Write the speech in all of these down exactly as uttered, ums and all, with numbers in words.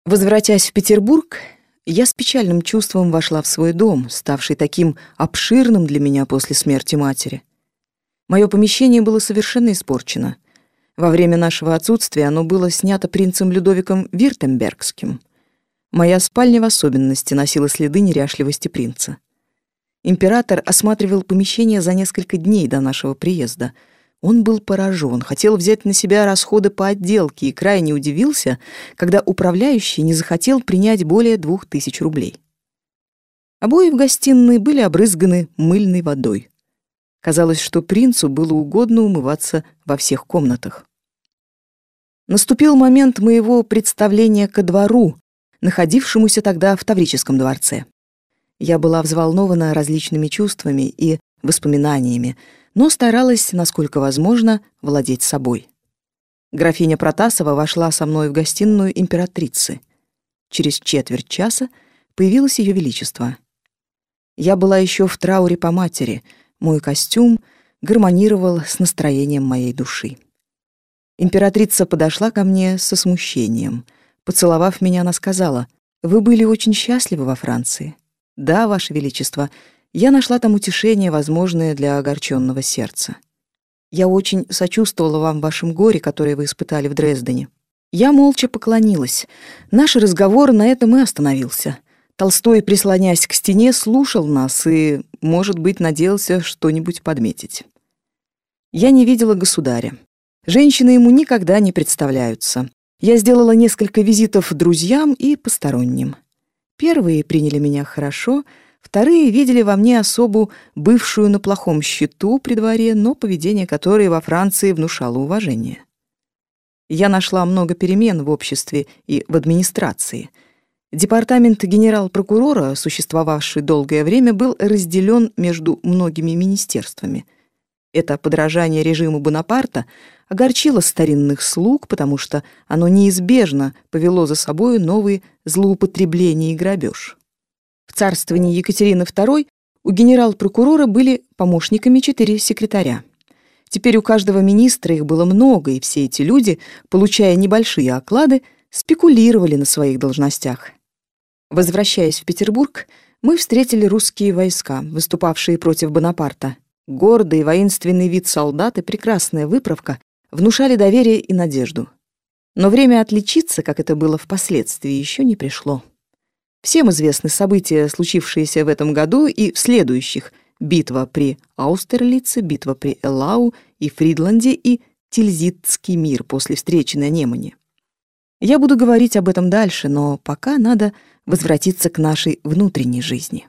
Возвратясь в Петербург, я с печальным чувством вошла в свой дом, ставший таким обширным для меня после смерти матери. Мое помещение было совершенно испорчено. Во время нашего отсутствия оно было снято принцем Людовиком Вюртембергским. Моя спальня в особенности носила следы неряшливости принца. Император осматривал помещение за несколько дней до нашего приезда. Он был поражен, хотел взять на себя расходы по отделке и крайне удивился, когда управляющий не захотел принять более двух тысяч рублей. Обои в гостиной были обрызганы мыльной водой. Казалось, что принцу было угодно умываться во всех комнатах. Наступил момент моего представления ко двору, находившемуся тогда в Таврическом дворце. Я была взволнована различными чувствами и воспоминаниями, но старалась, насколько возможно, владеть собой. Графиня Протасова вошла со мной в гостиную императрицы. Через четверть часа появилось Ее Величество. Я была еще в трауре по матери, мой костюм гармонировал с настроением моей души. Императрица подошла ко мне со смущением. Поцеловав меня, она сказала: «Вы были очень счастливы во Франции». «Да, Ваше Величество, я нашла там утешение, возможное для огорченного сердца. Я очень сочувствовала вам в вашем горе, которое вы испытали в Дрездене». Я молча поклонилась. Наш разговор на этом и остановился. Толстой, прислонясь к стене, слушал нас и, может быть, надеялся что-нибудь подметить. Я не видела государя. Женщины ему никогда не представляются. Я сделала несколько визитов друзьям и посторонним. Первые приняли меня хорошо, вторые видели во мне особу, бывшую на плохом счету при дворе, но поведение которой во Франции внушало уважение. Я нашла много перемен в обществе и в администрации. Департамент генерал-прокурора, существовавший долгое время, был разделен между многими министерствами. Это подражание режиму Бонапарта огорчило старинных слуг, потому что оно неизбежно повело за собой новые злоупотребления и грабеж. В царствовании Екатерины второй у генерал-прокурора были помощниками четыре секретаря. Теперь у каждого министра их было много, и все эти люди, получая небольшие оклады, спекулировали на своих должностях. Возвращаясь в Петербург, мы встретили русские войска, выступавшие против Бонапарта. Гордый воинственный вид солдат и прекрасная выправка внушали доверие и надежду. Но время отличиться, как это было впоследствии, еще не пришло. Всем известны события, случившиеся в этом году и в следующих: битва при Аустерлице, битва при Эллау и Фридланде и Тильзитский мир после встречи на Немане. Я буду говорить об этом дальше, но пока надо возвратиться к нашей внутренней жизни.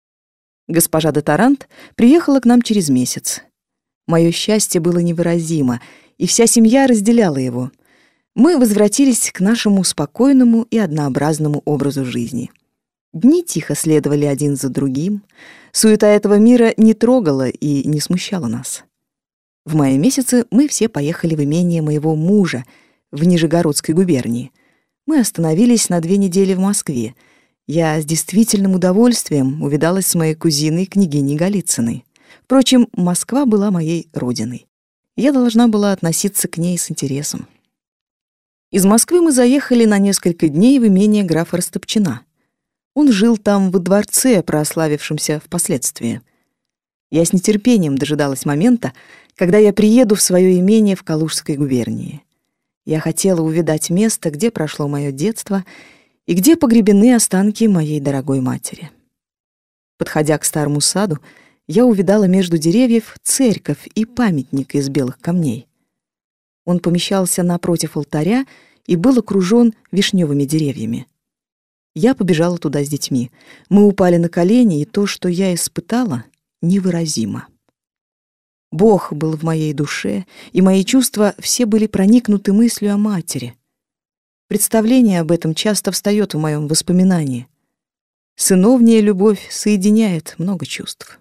Госпожа де Тарант приехала к нам через месяц. Мое счастье было невыразимо, и вся семья разделяла его. Мы возвратились к нашему спокойному и однообразному образу жизни. Дни тихо следовали один за другим. Суета этого мира не трогала и не смущала нас. В мае месяце мы все поехали в имение моего мужа в Нижегородской губернии. Мы остановились на две недели в Москве. Я с действительным удовольствием увидалась с моей кузиной, княгиней Голицыной. Впрочем, Москва была моей родиной. Я должна была относиться к ней с интересом. Из Москвы мы заехали на несколько дней в имение графа Растопчина. Он жил там во дворце, прославившемся впоследствии. Я с нетерпением дожидалась момента, когда я приеду в свое имение в Калужской губернии. Я хотела увидать место, где прошло мое детство и где погребены останки моей дорогой матери. Подходя к старому саду, я увидала между деревьев церковь и памятник из белых камней. Он помещался напротив алтаря и был окружен вишневыми деревьями. Я побежала туда с детьми. Мы упали на колени, и то, что я испытала, невыразимо. Бог был в моей душе, и мои чувства все были проникнуты мыслью о матери. Представление об этом часто встает в моем воспоминании. Сыновняя любовь соединяет много чувств.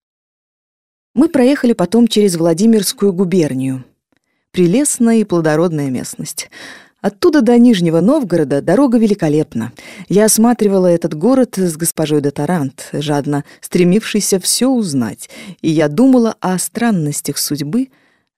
Мы проехали потом через Владимирскую губернию. Прелестная и плодородная местность. Оттуда до Нижнего Новгорода дорога великолепна. Я осматривала этот город с госпожой де Тарант, жадно стремившейся все узнать, и я думала о странностях судьбы,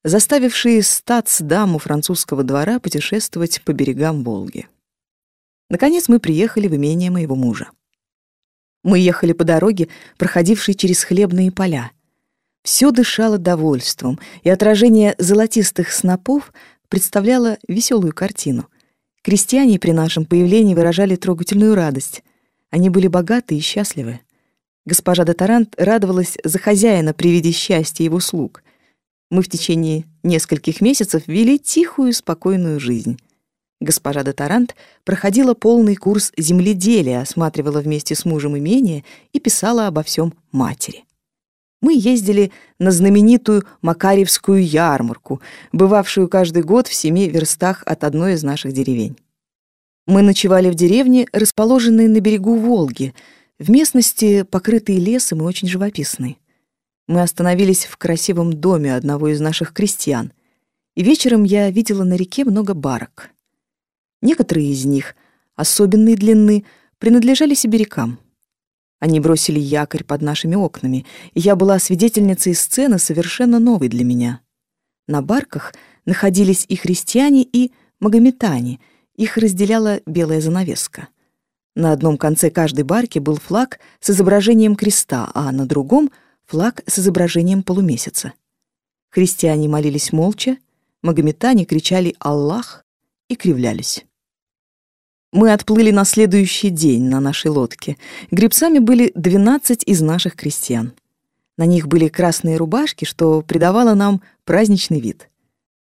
заставившие статсдаму французского двора путешествовать по берегам Волги. Наконец мы приехали в имение моего мужа. Мы ехали по дороге, проходившей через хлебные поля. Все дышало довольством, и отражение золотистых снопов представляло веселую картину. Крестьяне при нашем появлении выражали трогательную радость. Они были богаты и счастливы. Госпожа де Тарант радовалась за хозяина при виде счастья его слуг. Мы в течение нескольких месяцев вели тихую, спокойную жизнь. Госпожа де Тарант проходила полный курс земледелия, осматривала вместе с мужем имение и писала обо всем матери. Мы ездили на знаменитую Макарьевскую ярмарку, бывавшую каждый год в семи верстах от одной из наших деревень. Мы ночевали в деревне, расположенной на берегу Волги, в местности, покрытой лесом и очень живописной. Мы остановились в красивом доме одного из наших крестьян, и вечером я видела на реке много барок. Некоторые из них, особенной длины, принадлежали сибирякам. Они бросили якорь под нашими окнами, и я была свидетельницей сцены, совершенно новой для меня. На барках находились и христиане, и магометане, их разделяла белая занавеска. На одном конце каждой барки был флаг с изображением креста, а на другом — флаг с изображением полумесяца. Христиане молились молча, магометане кричали «Аллах» и кривлялись. Мы отплыли на следующий день на нашей лодке. Гребцами были двенадцать из наших крестьян. На них были красные рубашки, что придавало нам праздничный вид.